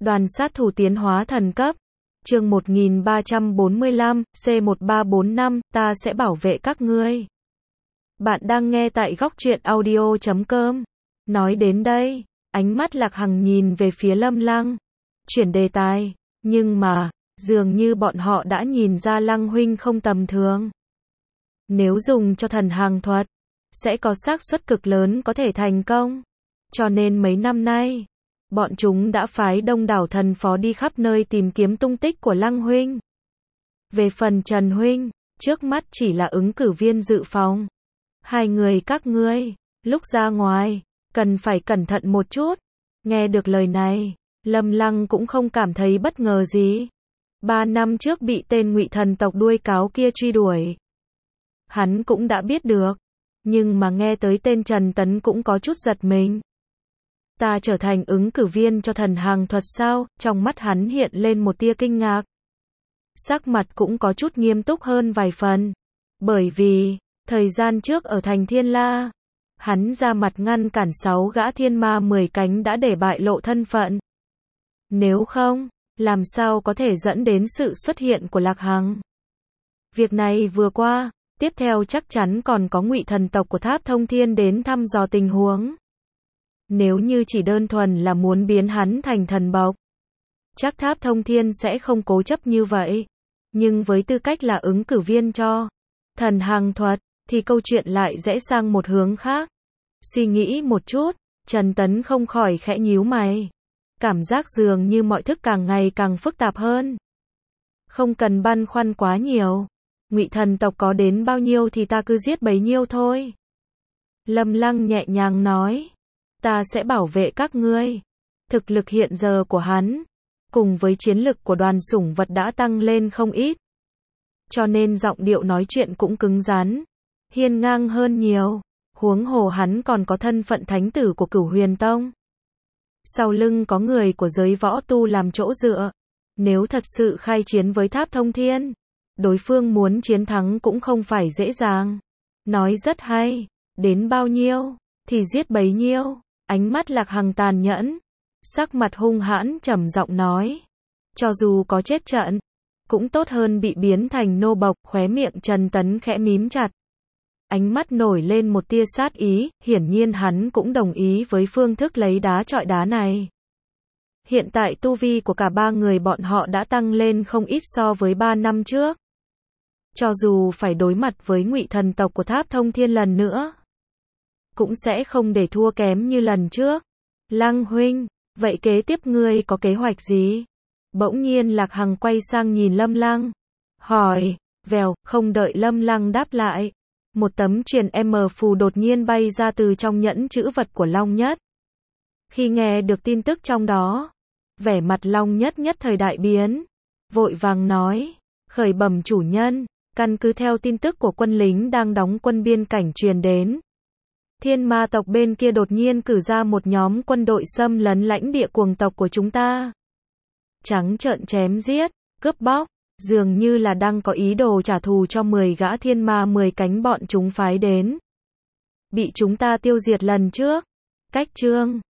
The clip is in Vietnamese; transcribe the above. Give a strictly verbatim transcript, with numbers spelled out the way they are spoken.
Đoàn sát thủ tiến hóa thần cấp. Chương một nghìn ba trăm bốn mươi lăm, C một ba bốn năm, ta sẽ bảo vệ các ngươi. Bạn đang nghe tại góc truyện audio chấm com. Nói đến đây, ánh mắt Lạc Hằng nhìn về phía Lâm Lăng. Chuyển đề tài, nhưng mà, dường như bọn họ đã nhìn ra Lăng huynh không tầm thường. Nếu dùng cho thần hàng thuật, sẽ có xác suất cực lớn có thể thành công. Cho nên mấy năm nay, bọn chúng đã phái đông đảo thần phó đi khắp nơi tìm kiếm tung tích của Lăng huynh. Về phần Trần huynh, trước mắt chỉ là ứng cử viên dự phòng. Hai người các ngươi, lúc ra ngoài, cần phải cẩn thận một chút. Nghe được lời này, Lâm Lăng cũng không cảm thấy bất ngờ gì. Ba năm trước bị tên Ngụy thần tộc đuôi cáo kia truy đuổi, hắn cũng đã biết được, nhưng mà nghe tới tên Trần Tấn cũng có chút giật mình. Ta trở thành ứng cử viên cho thần hàng thuật sao? Trong mắt hắn hiện lên một tia kinh ngạc. Sắc mặt cũng có chút nghiêm túc hơn vài phần. Bởi vì, thời gian trước ở thành Thiên La, hắn ra mặt ngăn cản sáu gã thiên ma mười cánh đã để bại lộ thân phận. Nếu không, làm sao có thể dẫn đến sự xuất hiện của Lạc Hằng? Việc này vừa qua, tiếp theo chắc chắn còn có Ngụy thần tộc của Tháp Thông Thiên đến thăm dò tình huống. Nếu như chỉ đơn thuần là muốn biến hắn thành thần bộc, chắc Tháp Thông Thiên sẽ không cố chấp như vậy. Nhưng với tư cách là ứng cử viên cho thần hàng thuật, thì câu chuyện lại rẽ sang một hướng khác. Suy nghĩ một chút, Trần Tấn không khỏi khẽ nhíu mày. Cảm giác dường như mọi thứ càng ngày càng phức tạp hơn. Không cần băn khoăn quá nhiều. Ngụy thần tộc có đến bao nhiêu thì ta cứ giết bấy nhiêu thôi. Lâm Lăng nhẹ nhàng nói. Ta sẽ bảo vệ các ngươi. Thực lực hiện giờ của hắn, cùng với chiến lực của đoàn sủng vật đã tăng lên không ít. Cho nên giọng điệu nói chuyện cũng cứng rắn, hiên ngang hơn nhiều. Huống hồ hắn còn có thân phận thánh tử của Cửu Huyền Tông. Sau lưng có người của giới võ tu làm chỗ dựa. Nếu thật sự khai chiến với Tháp Thông Thiên, đối phương muốn chiến thắng cũng không phải dễ dàng. Nói rất hay, đến bao nhiêu, thì giết bấy nhiêu. Ánh mắt Lạc Hằng tàn nhẫn, sắc mặt hung hãn trầm giọng nói. Cho dù có chết trận, cũng tốt hơn bị biến thành nô bộc. Khóe miệng Trần Tấn khẽ mím chặt. Ánh mắt nổi lên một tia sát ý, hiển nhiên hắn cũng đồng ý với phương thức lấy đá chọi đá này. Hiện tại tu vi của cả ba người bọn họ đã tăng lên không ít so với ba năm trước. Cho dù phải đối mặt với Ngụy thần tộc của Tháp Thông Thiên lần nữa, cũng sẽ không để thua kém như lần trước. Lăng huynh, vậy kế tiếp ngươi có kế hoạch gì? Bỗng nhiên Lạc Hằng quay sang nhìn Lâm Lăng, hỏi. Vèo, không đợi Lâm Lăng đáp lại, một tấm truyền M phù đột nhiên bay ra từ trong nhẫn chữ vật của Long Nhất. Khi nghe được tin tức trong đó, vẻ mặt Long Nhất nhất thời đại biến, vội vàng nói. Khởi bẩm chủ nhân, căn cứ theo tin tức của quân lính đang đóng quân biên cảnh truyền đến, Thiên ma tộc bên kia đột nhiên cử ra một nhóm quân đội xâm lấn lãnh địa cuồng tộc của chúng ta. Trắng trợn chém giết, cướp bóc, dường như là đang có ý đồ trả thù cho mười gã thiên ma mười cánh bọn chúng phái đến. Bị chúng ta tiêu diệt lần trước. Cách chương